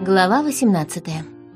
Глава 18.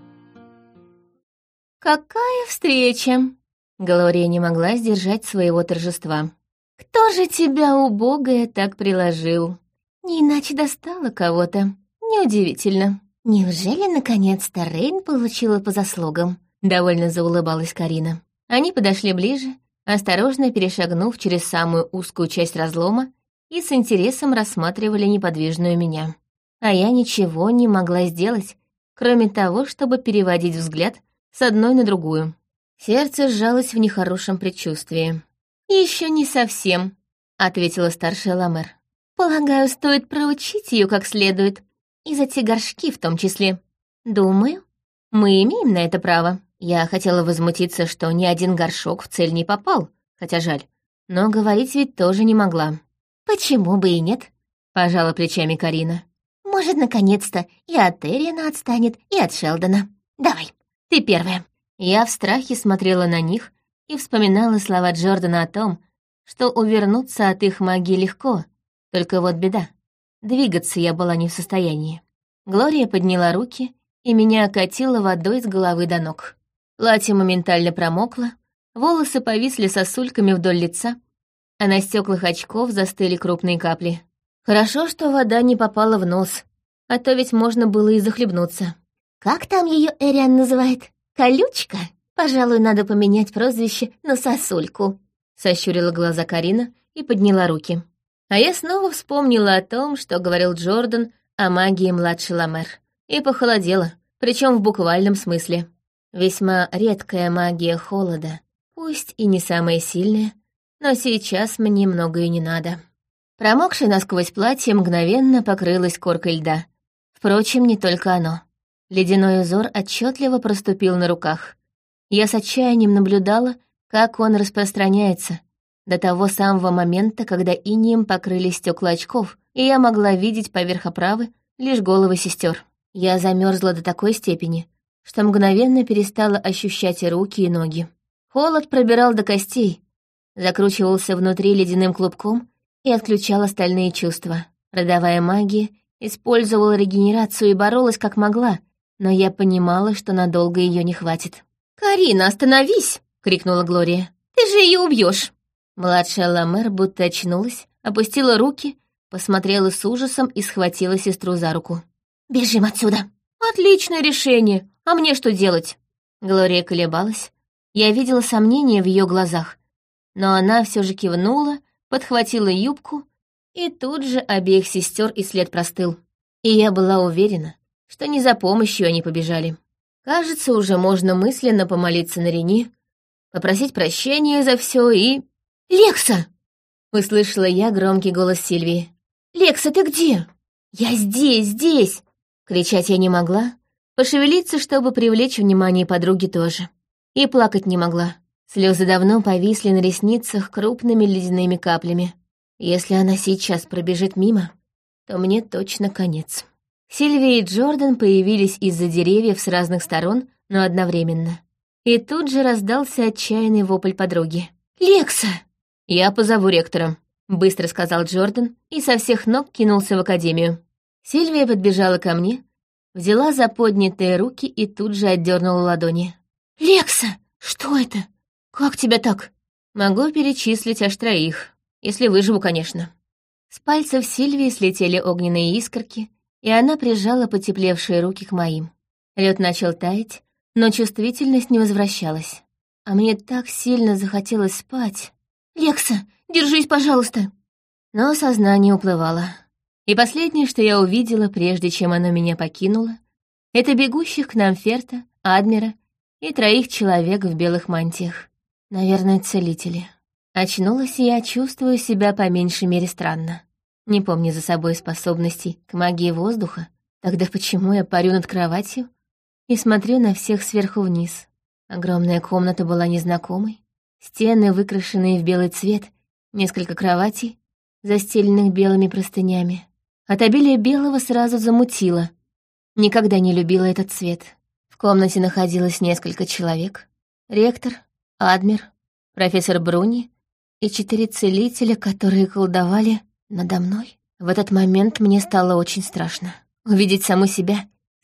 «Какая встреча!» Глория не могла сдержать своего торжества. «Кто же тебя, убогая, так приложил? Не иначе достала кого-то. Неудивительно. Неужели, наконец-то, Рейн получила по заслугам?» Довольно заулыбалась Карина. Они подошли ближе, осторожно перешагнув через самую узкую часть разлома и с интересом рассматривали неподвижную меня. А я ничего не могла сделать, кроме того, чтобы переводить взгляд с одной на другую. Сердце сжалось в нехорошем предчувствии. «Еще не совсем», — ответила старшая Ламер. «Полагаю, стоит проучить ее как следует, и за те горшки в том числе. Думаю, мы имеем на это право». Я хотела возмутиться, что ни один горшок в цель не попал, хотя жаль, но говорить ведь тоже не могла. «Почему бы и нет?» — пожала плечами Карина. «Может, наконец-то и от Эриана отстанет, и от Шелдона. Давай, ты первая». Я в страхе смотрела на них и вспоминала слова Джордана о том, что увернуться от их магии легко, только вот беда. Двигаться я была не в состоянии. Глория подняла руки, и меня окатило водой с головы до ног. Платье моментально промокло, волосы повисли сосульками вдоль лица, а на стеклах очков застыли крупные капли. Хорошо, что вода не попала в нос, а то ведь можно было и захлебнуться. «Как там ее Эриан называет? Колючка? Пожалуй, надо поменять прозвище на сосульку», — сощурила глаза Карина и подняла руки. А я снова вспомнила о том, что говорил Джордан о магии младшей Ламер, и похолодела, причем в буквальном смысле. Весьма редкая магия холода, пусть и не самая сильная, но сейчас мне многое не надо. Промокшее насквозь платье мгновенно покрылось коркой льда. Впрочем, не только оно. Ледяной узор отчетливо проступил на руках. Я с отчаянием наблюдала, как он распространяется, до того самого момента, когда инеем покрылись стекла очков, и я могла видеть поверх оправы лишь головы сестер. Я замерзла до такой степени, что мгновенно перестала ощущать и руки, и ноги. Холод пробирал до костей, закручивался внутри ледяным клубком и отключал остальные чувства. Родовая магия использовала регенерацию и боролась как могла, но я понимала, что надолго ее не хватит. «Карина, остановись!» — крикнула Глория. «Ты же ее убьешь!» Младшая Ламер будто очнулась, опустила руки, посмотрела с ужасом и схватила сестру за руку. «Бежим отсюда!» «Отличное решение! А мне что делать?» Глория колебалась. Я видела сомнения в ее глазах, но она все же кивнула, подхватила юбку, и тут же обеих сестер и след простыл. И я была уверена, что не за помощью они побежали. Кажется, уже можно мысленно помолиться на Рени, попросить прощения за все и... «Лекса!» — услышала я громкий голос Сильвии. «Лекса, ты где?» «Я здесь!» Кричать я не могла, пошевелиться, чтобы привлечь внимание подруги тоже. И плакать не могла. Слезы давно повисли на ресницах крупными ледяными каплями. Если она сейчас пробежит мимо, то мне точно конец. Сильвия и Джордан появились из-за деревьев с разных сторон, но одновременно. И тут же раздался отчаянный вопль подруги. «Лекса!» «Я позову ректора», — быстро сказал Джордан и со всех ног кинулся в академию. Сильвия подбежала ко мне, взяла за поднятые руки и тут же отдернула ладони. «Лекса, что это? Как тебя так?» «Могу перечислить аж 3, если выживу, конечно». С пальцев Сильвии слетели огненные искорки, и она прижала потеплевшие руки к моим. Лед начал таять, но чувствительность не возвращалась. А мне так сильно захотелось спать. «Лекса, держись, пожалуйста!» Но сознание уплывало. И последнее, что я увидела, прежде чем оно меня покинуло, это бегущих к нам Ферта, Адмира и 3 человек в белых мантиях. Наверное, целители. Очнулась я, чувствую себя по меньшей мере странно. Не помню за собой способностей к магии воздуха. Тогда почему я парю над кроватью и смотрю на всех сверху вниз? Огромная комната была незнакомой. Стены, выкрашенные в белый цвет, несколько кроватей, застеленных белыми простынями. От обилия белого сразу замутило. Никогда не любила этот цвет. В комнате находилось несколько человек. Ректор, Адмир, профессор Бруни и 4 целителя, которые колдовали надо мной. В этот момент мне стало очень страшно. Увидеть саму себя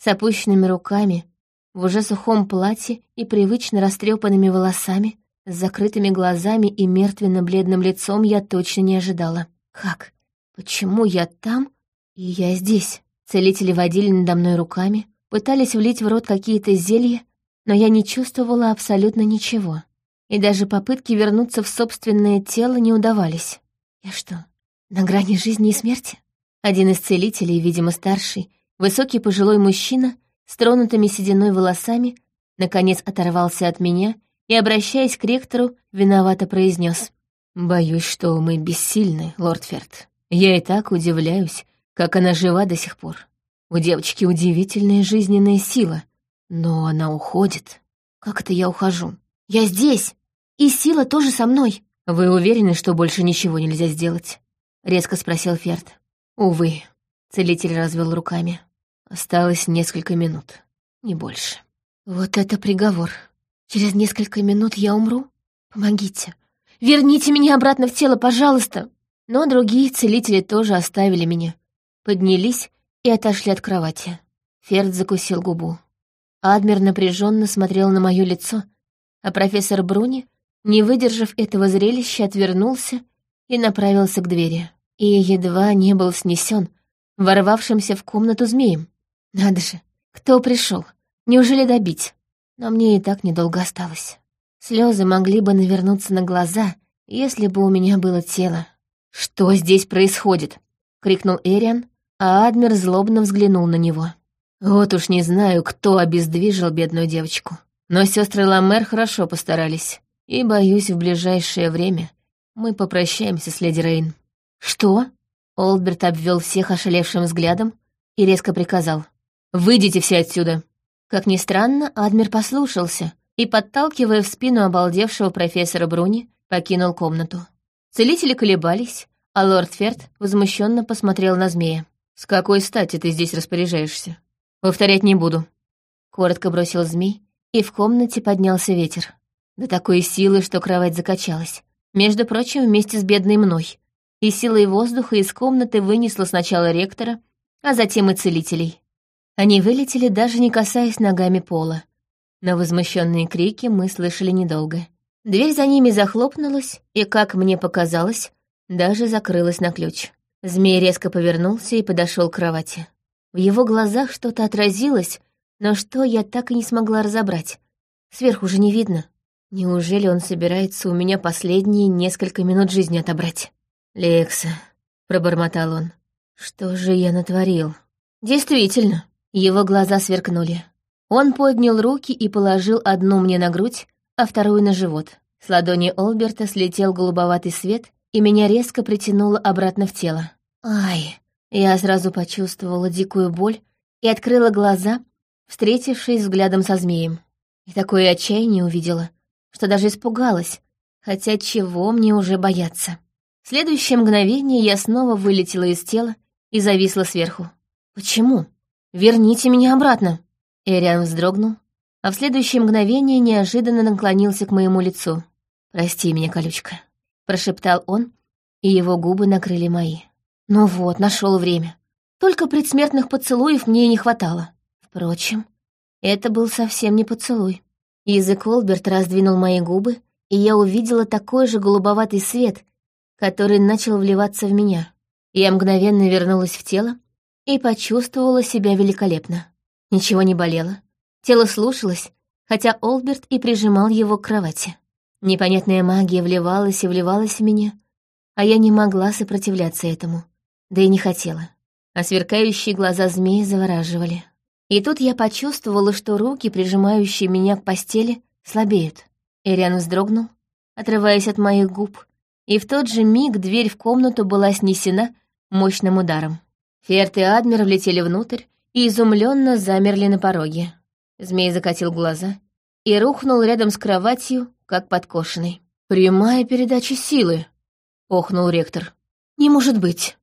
с опущенными руками, в уже сухом платье и привычно растрепанными волосами, с закрытыми глазами и мертвенно-бледным лицом я точно не ожидала. Как? Почему я там, и я здесь? Целители водили надо мной руками, пытались влить в рот какие-то зелья, но я не чувствовала абсолютно ничего. И даже попытки вернуться в собственное тело не удавались. Я что, на грани жизни и смерти? Один из целителей, видимо, старший, высокий пожилой мужчина с тронутыми сединой волосами, наконец оторвался от меня и, обращаясь к ректору, виновато произнес: «Боюсь, что мы бессильны, лорд Ферд. Я и так удивляюсь, как она жива до сих пор. У девочки удивительная жизненная сила, но она уходит». «Как это я ухожу? Я здесь, и сила тоже со мной». «Вы уверены, что больше ничего нельзя сделать?» — резко спросил Ферд. «Увы», — целитель развел руками. «Осталось несколько минут, не больше». «Вот это приговор. Через несколько минут я умру? Помогите. Верните меня обратно в тело, пожалуйста!» Но другие целители тоже оставили меня, поднялись и отошли от кровати. Ферд закусил губу. Адмир напряженно смотрел на мое лицо, а профессор Бруни, не выдержав этого зрелища, отвернулся и направился к двери. И едва не был снесен ворвавшимся в комнату змеем. Надо же, кто пришел? Неужели добить? Но мне и так недолго осталось. Слезы могли бы навернуться на глаза, если бы у меня было тело. «Что здесь происходит?» — крикнул Эриан, а Адмир злобно взглянул на него. «Вот уж не знаю, кто обездвижил бедную девочку. Но сестры Ламер хорошо постарались, и, боюсь, в ближайшее время мы попрощаемся с леди Рейн». «Что?» — Олдберт обвел всех ошалевшим взглядом и резко приказал: «Выйдите все отсюда!» Как ни странно, Адмир послушался и, подталкивая в спину обалдевшего профессора Бруни, покинул комнату. Целители колебались, а лорд Ферд возмущенно посмотрел на змея. «С какой стати ты здесь распоряжаешься? Повторять не буду», — коротко бросил змей, и в комнате поднялся ветер. До такой силы, что кровать закачалась. Между прочим, вместе с бедной мной. И силой воздуха из комнаты вынесло сначала ректора, а затем и целителей. Они вылетели, даже не касаясь ногами пола. Но возмущенные крики мы слышали недолго. Дверь за ними захлопнулась, и, как мне показалось, даже закрылась на ключ. Змей резко повернулся и подошел к кровати. В его глазах что-то отразилось, но что я так и не смогла разобрать. Сверху же не видно. Неужели он собирается у меня последние несколько минут жизни отобрать? «Лекса», — пробормотал он, — «что же я натворил?» Действительно, его глаза сверкнули. Он поднял руки и положил одну мне на грудь, а вторую на живот. С ладони Олберта слетел голубоватый свет, и меня резко притянуло обратно в тело. Ай! Я сразу почувствовала дикую боль и открыла глаза, встретившись взглядом со змеем. И такое отчаяние увидела, что даже испугалась, хотя чего мне уже бояться. В следующее мгновение я снова вылетела из тела и зависла сверху. «Почему? Верните меня обратно!» Эриан вздрогнул, а в следующее мгновение неожиданно наклонился к моему лицу. «Прости меня, колючка», — прошептал он, и его губы накрыли мои. Ну вот, нашел время. Только предсмертных поцелуев мне и не хватало. Впрочем, это был совсем не поцелуй. Язык Олберт раздвинул мои губы, и я увидела такой же голубоватый свет, который начал вливаться в меня. Я мгновенно вернулась в тело и почувствовала себя великолепно. Ничего не болело. Тело слушалось, хотя Олберт и прижимал его к кровати. Непонятная магия вливалась и вливалась в меня, а я не могла сопротивляться этому, да и не хотела. А сверкающие глаза змеи завораживали. И тут я почувствовала, что руки, прижимающие меня к постели, слабеют. Эриан вздрогнул, отрываясь от моих губ, и в тот же миг дверь в комнату была снесена мощным ударом. Ферд и Адмир влетели внутрь и изумленно замерли на пороге. Змей закатил глаза и рухнул рядом с кроватью, как подкошенный. «Прямая передача силы», — охнул ректор. «Не может быть».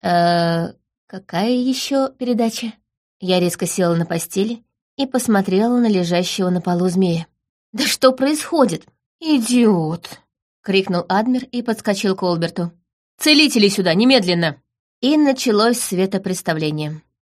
Какая еще передача?» Я резко села на постели и посмотрела на лежащего на полу змея. «Да что происходит?» «Идиот!» — крикнул Адмир и подскочил к Олберту. «Целителей сюда, немедленно!» И началось светопредставление.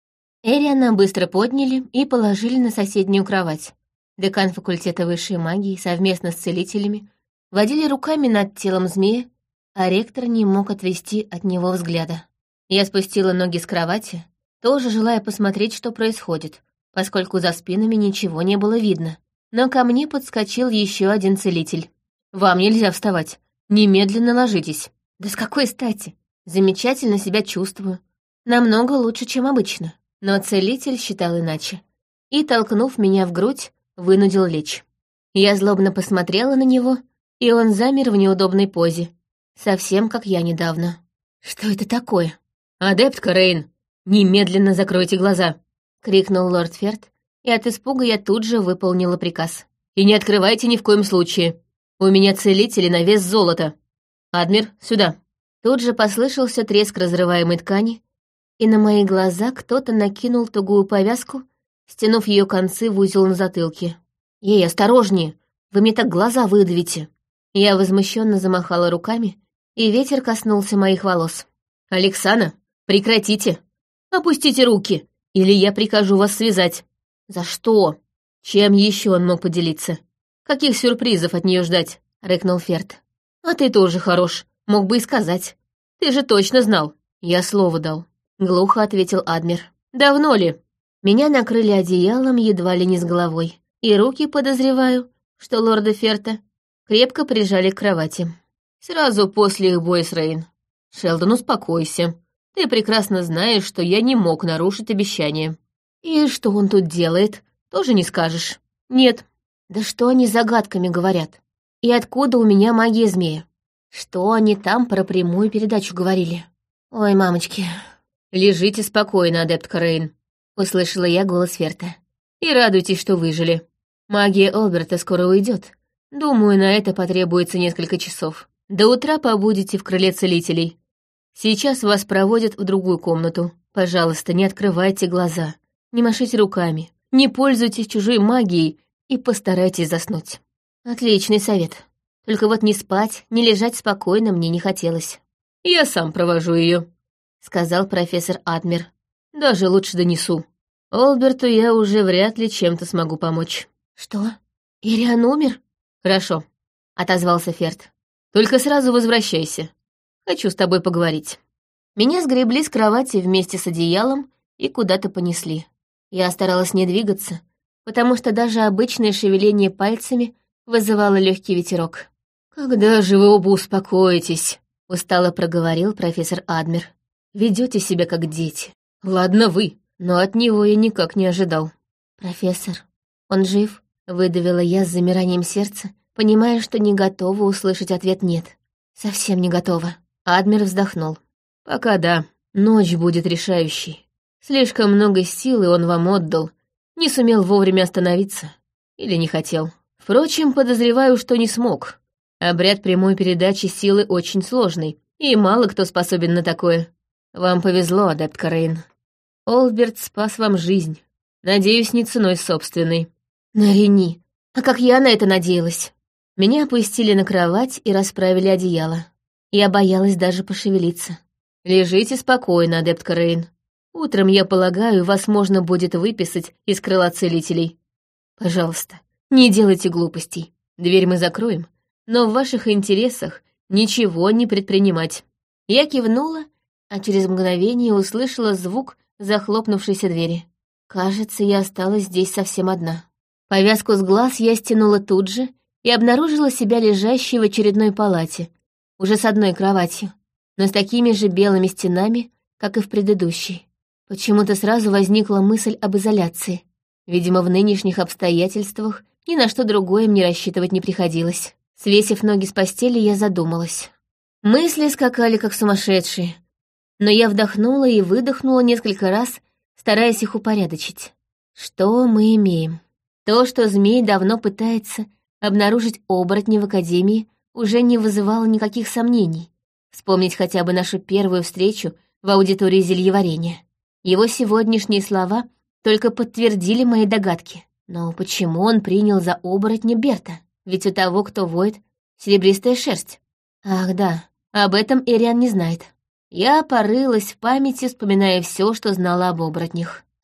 Эриана быстро подняли и положили на соседнюю кровать. Декан факультета высшей магии совместно с целителями водили руками над телом змея, а ректор не мог отвести от него взгляда. Я спустила ноги с кровати, тоже желая посмотреть, что происходит, поскольку за спинами ничего не было видно. Но ко мне подскочил еще один целитель. «Вам нельзя вставать. Немедленно ложитесь». «Да с какой стати? Замечательно себя чувствую. Намного лучше, чем обычно». Но целитель считал иначе. И, толкнув меня в грудь, вынудил лечь. Я злобно посмотрела на него, и он замер в неудобной позе. Совсем как я недавно. «Что это такое?» «Адептка Рейн, немедленно закройте глаза!» — крикнул лорд Ферд, и от испуга я тут же выполнила приказ. «И не открывайте ни в коем случае. У меня целители на вес золота. Адмир, сюда!» Тут же послышался треск разрываемой ткани, и на мои глаза кто-то накинул тугую повязку, стянув ее концы в узел на затылке. «Ей, осторожнее! Вы мне так глаза выдавите!» Я возмущенно замахала руками, и ветер коснулся моих волос. «Александра, прекратите! Опустите руки, или я прикажу вас связать!» «За что? Чем еще он мог поделиться? Каких сюрпризов от нее ждать?» — рыкнул Ферд. «А ты тоже хорош, мог бы и сказать. Ты же точно знал. Я слово дал». Глухо ответил Адмир. «Давно ли?» Меня накрыли одеялом едва ли не с головой, и руки, подозреваю, что лорда Ферта крепко прижали к кровати. Сразу после их боя с Рейн. «Шелдон, успокойся. Ты прекрасно знаешь, что я не мог нарушить обещание. И что он тут делает, тоже не скажешь. Нет. Да что они загадками говорят? И откуда у меня магия змея? Что они там про прямую передачу говорили? Ой, мамочки». «Лежите спокойно, адептка Рейн», — услышала я голос Ферта. «И радуйтесь, что выжили. Магия Олберта скоро уйдет. Думаю, на это потребуется несколько часов. До утра побудете в крыле целителей. Сейчас вас проводят в другую комнату. Пожалуйста, не открывайте глаза, не машите руками, не пользуйтесь чужой магией и постарайтесь заснуть». Отличный совет. Только вот не спать, не лежать спокойно мне не хотелось. «Я сам провожу ее», — сказал профессор Адмир. «Даже лучше донесу. Олберту я уже вряд ли чем-то смогу помочь». «Что? Ириан умер?» «Хорошо», — отозвался Ферд. «Только сразу возвращайся. Хочу с тобой поговорить». Меня сгребли с кровати вместе с одеялом и куда-то понесли. Я старалась не двигаться, потому что даже обычное шевеление пальцами вызывало легкий ветерок. «Когда же вы оба успокоитесь?» — устало проговорил профессор Адмир. «Ведете себя как дети. Ладно вы, но от него я никак не ожидал». «Профессор, он жив?» — выдавила я с замиранием сердца, понимая, что не готова услышать ответ «нет». Совсем не готова. Адмир вздохнул. «Пока да. Ночь будет решающей. Слишком много силы он вам отдал. Не сумел вовремя остановиться. Или не хотел. Впрочем, подозреваю, что не смог. Обряд прямой передачи силы очень сложный, и мало кто способен на такое. Вам повезло, адептка Рейн. Олберт спас вам жизнь. Надеюсь, не ценой собственной». «Нарени, а как я на это надеялась?» Меня опустили на кровать и расправили одеяло. Я боялась даже пошевелиться. «Лежите спокойно, адептка Рейн. Утром, я полагаю, вас можно будет выписать из крыла целителей. Пожалуйста, не делайте глупостей. Дверь мы закроем, но в ваших интересах ничего не предпринимать». Я кивнула, а через мгновение услышала звук захлопнувшейся двери. Кажется, я осталась здесь совсем одна. Повязку с глаз я стянула тут же и обнаружила себя лежащей в очередной палате, уже с одной кроватью, но с такими же белыми стенами, как и в предыдущей. Почему-то сразу возникла мысль об изоляции. Видимо, в нынешних обстоятельствах ни на что другое мне рассчитывать не приходилось. Свесив ноги с постели, я задумалась. Мысли скакали, как сумасшедшие. Но я вдохнула и выдохнула несколько раз, стараясь их упорядочить. Что мы имеем? То, что змей давно пытается обнаружить оборотни в Академии, уже не вызывало никаких сомнений. Вспомнить хотя бы нашу первую встречу в аудитории зельеварения. Его сегодняшние слова только подтвердили мои догадки. Но почему он принял за оборотня Берта? Ведь у того, кто воет, серебристая шерсть. Ах да, об этом Эриан не знает. Я порылась в памяти, вспоминая все, что знала об оборотнях.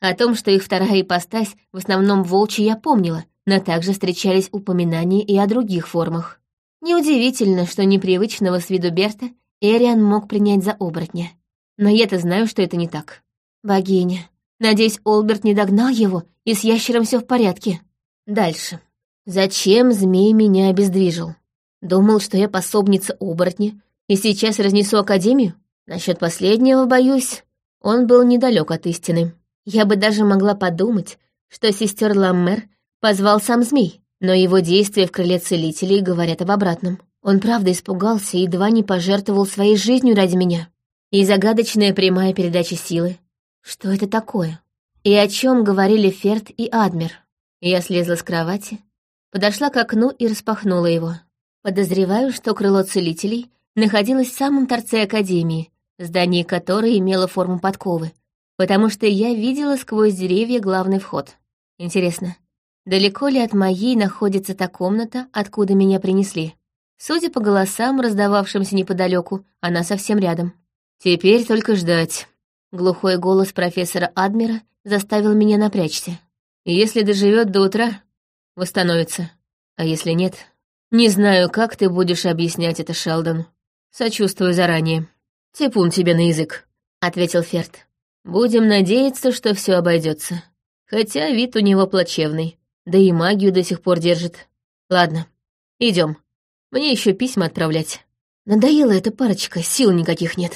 О том, что их вторая ипостась в основном волчья, я помнила, но также встречались упоминания и о других формах. Неудивительно, что непривычного с виду Берта Эриан мог принять за оборотня. Но я-то знаю, что это не так. Богиня. Надеюсь, Олберт не догнал его, и с ящером все в порядке. Дальше. Зачем змей меня обездвижил? Думал, что я пособница оборотня, и сейчас разнесу Академию? Насчет последнего, боюсь, он был недалек от истины. Я бы даже могла подумать, что сестер Ламмер позвал сам змей, но его действия в крыле целителей говорят об обратном. Он правда испугался и едва не пожертвовал своей жизнью ради меня. И загадочная прямая передача силы. Что это такое? И о чем говорили Ферд и Адмир? Я слезла с кровати, подошла к окну и распахнула его. Подозреваю, что крыло целителей находилось в самом торце Академии, здание которой имело форму подковы, потому что я видела сквозь деревья главный вход. Интересно, далеко ли от моей находится та комната, откуда меня принесли? Судя по голосам, раздававшимся неподалеку, она совсем рядом. «Теперь только ждать». Глухой голос профессора Адмира заставил меня напрячься. «Если доживет до утра, восстановится. А если нет, не знаю, как ты будешь объяснять это, Шелдон. Сочувствую заранее». «Типун тебе на язык», — ответил Ферд. «Будем надеяться, что все обойдется. Хотя вид у него плачевный, да и магию до сих пор держит. Ладно, идем. Мне еще письма отправлять. Надоела эта парочка, сил никаких нет».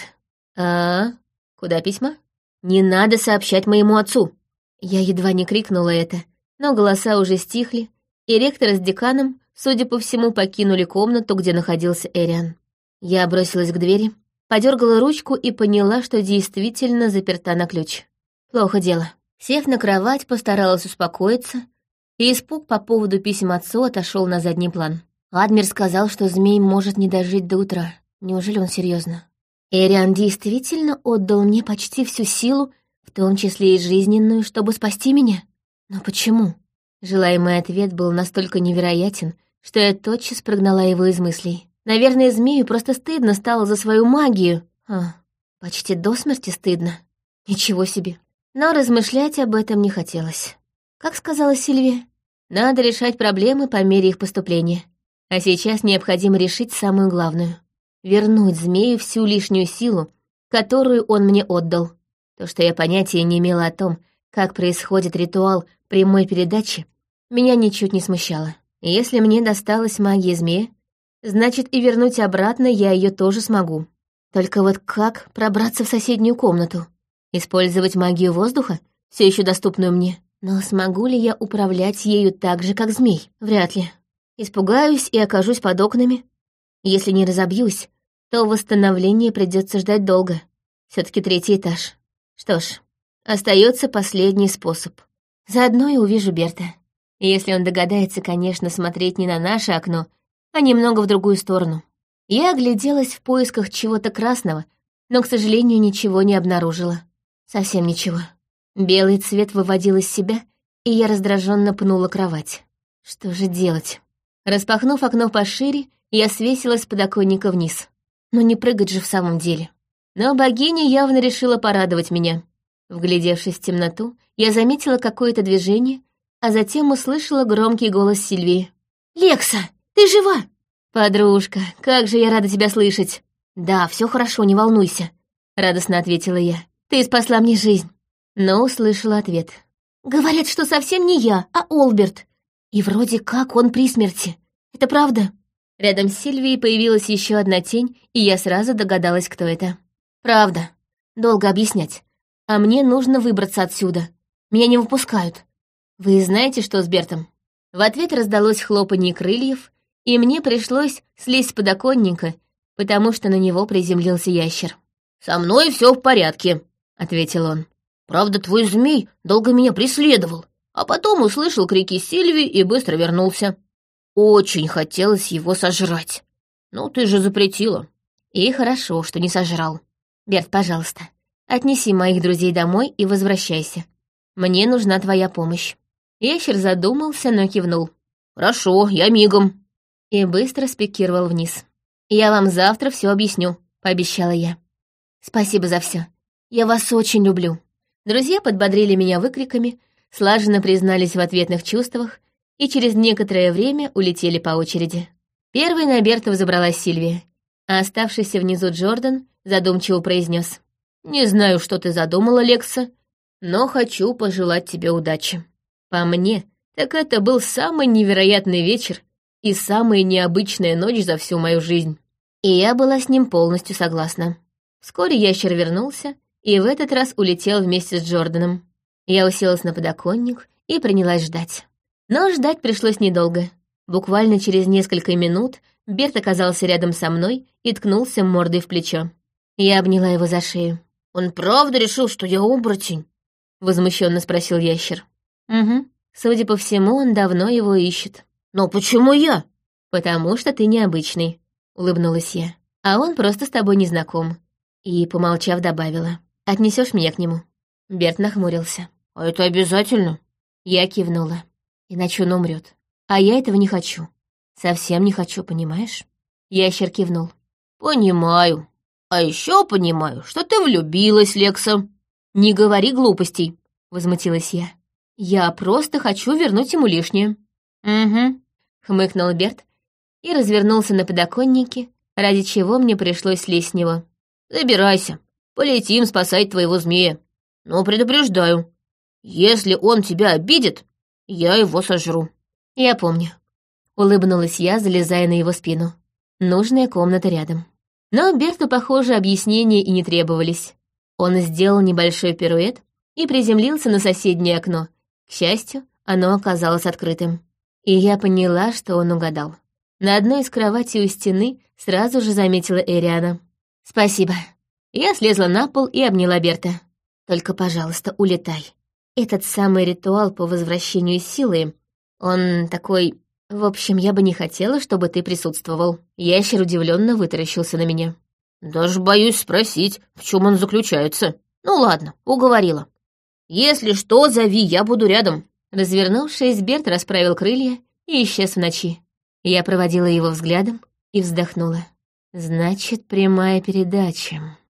Куда письма? Не надо сообщать моему отцу. Я едва не крикнула это, но голоса уже стихли, и ректор с деканом, судя по всему, покинули комнату, где находился Эриан. Я бросилась к двери, подергала ручку и поняла, что действительно заперта на ключ. Плохо дело. Сев на кровать, постаралась успокоиться, и испуг по поводу писем отцу отошел на задний план. Адмир сказал, что змей может не дожить до утра. Неужели он серьезно? Эриан действительно отдал мне почти всю силу, в том числе и жизненную, чтобы спасти меня? Но почему? Желаемый ответ был настолько невероятен, что я тотчас прогнала его из мыслей. Наверное, змею просто стыдно стало за свою магию. Почти до смерти стыдно. Ничего себе. Но размышлять об этом не хотелось. Как сказала Сильвия, надо решать проблемы по мере их поступления. А сейчас необходимо решить самую главную. Вернуть змею всю лишнюю силу, которую он мне отдал. То, что я понятия не имела о том, как происходит ритуал прямой передачи, меня ничуть не смущало. И если мне досталась магия змея, значит, и вернуть обратно я ее тоже смогу. Только вот как пробраться в соседнюю комнату? Использовать магию воздуха, все еще доступную мне? Но смогу ли я управлять ею так же, как змей? Вряд ли. Испугаюсь и окажусь под окнами. Если не разобьюсь, то восстановление придется ждать долго. Все-таки 3-й этаж. Что ж, остается последний способ. Заодно и увижу Берта. Если он догадается, конечно, смотреть не на наше окно, а немного в другую сторону. Я огляделась в поисках чего-то красного, но, к сожалению, ничего не обнаружила. Совсем ничего. Белый цвет выводил из себя, и я раздраженно пнула кровать. Что же делать? Распахнув окно пошире, я свесилась с подоконника вниз. Но не прыгать же в самом деле. Но богиня явно решила порадовать меня. Вглядевшись в темноту, я заметила какое-то движение, а затем услышала громкий голос Сильвии. «Лекса, ты жива?» «Подружка, как же я рада тебя слышать!» «Да, все хорошо, не волнуйся», — радостно ответила я. «Ты спасла мне жизнь». Но услышала ответ. «Говорят, что совсем не я, а Олберт. И вроде как он при смерти. Это правда?» Рядом с Сильвией появилась еще одна тень, и я сразу догадалась, кто это. «Правда. Долго объяснять. А мне нужно выбраться отсюда. Меня не выпускают. Вы знаете, что с Бертом?» В ответ раздалось хлопанье крыльев, и мне пришлось слезть с подоконника, потому что на него приземлился ящер. «Со мной все в порядке», — ответил он. «Правда, твой змей долго меня преследовал, а потом услышал крики Сильвии и быстро вернулся. Очень хотелось его сожрать. Ну, ты же запретила». «И хорошо, что не сожрал. Берт, пожалуйста, отнеси моих друзей домой и возвращайся. Мне нужна твоя помощь». Ящер задумался, но кивнул. «Хорошо, я мигом». И быстро спикировал вниз. «Я вам завтра все объясню», — пообещала я. «Спасибо за все. Я вас очень люблю». Друзья подбодрили меня выкриками, слаженно признались в ответных чувствах и через некоторое время улетели по очереди. Первой на Берта взобралась Сильвия, а оставшийся внизу Джордан задумчиво произнес: «Не знаю, что ты задумала, Лекса, но хочу пожелать тебе удачи. По мне, так это был самый невероятный вечер и самая необычная ночь за всю мою жизнь». И я была с ним полностью согласна. Вскоре ящер вернулся и в этот раз улетел вместе с Джорданом. Я уселась на подоконник и принялась ждать. Но ждать пришлось недолго. Буквально через несколько минут Берт оказался рядом со мной и ткнулся мордой в плечо. Я обняла его за шею. «Он правда решил, что я оборотень?» — возмущенно спросил ящер. «Угу. Судя по всему, он давно его ищет». «Но почему я?» «Потому что ты необычный», — улыбнулась я. «А он просто с тобой не знаком». И, помолчав, добавила: «Отнесешь меня к нему?» Берт нахмурился. «А это обязательно?» Я кивнула. «Иначе он умрет. А я этого не хочу. Совсем не хочу, понимаешь?» Ящер кивнул. «Понимаю. А еще понимаю, что ты влюбилась, Лекса». «Не говори глупостей», — возмутилась я. «Я просто хочу вернуть ему лишнее». «Угу», — хмыкнул Берт и развернулся на подоконнике, ради чего мне пришлось слезть с него. «Забирайся, полетим спасать твоего змея. Но предупреждаю, если он тебя обидит, я его сожру». «Я помню», — улыбнулась я, залезая на его спину. Нужная комната рядом. Но Берту, похоже, объяснения и не требовались. Он сделал небольшой пируэт и приземлился на соседнее окно. К счастью, оно оказалось открытым. И я поняла, что он угадал. На одной из кроватей у стены сразу же заметила Эриана. «Спасибо». Я слезла на пол и обняла Берта. «Только, пожалуйста, улетай. Этот самый ритуал по возвращению силы, он такой... В общем, я бы не хотела, чтобы ты присутствовал». Ящер удивленно вытаращился на меня. «Даже боюсь спросить, в чем он заключается. Ну ладно, уговорила. Если что, зови, я буду рядом». Развернувшись, Берт расправил крылья и исчез в ночи. Я проводила его взглядом и вздохнула. «Значит, прямая передача».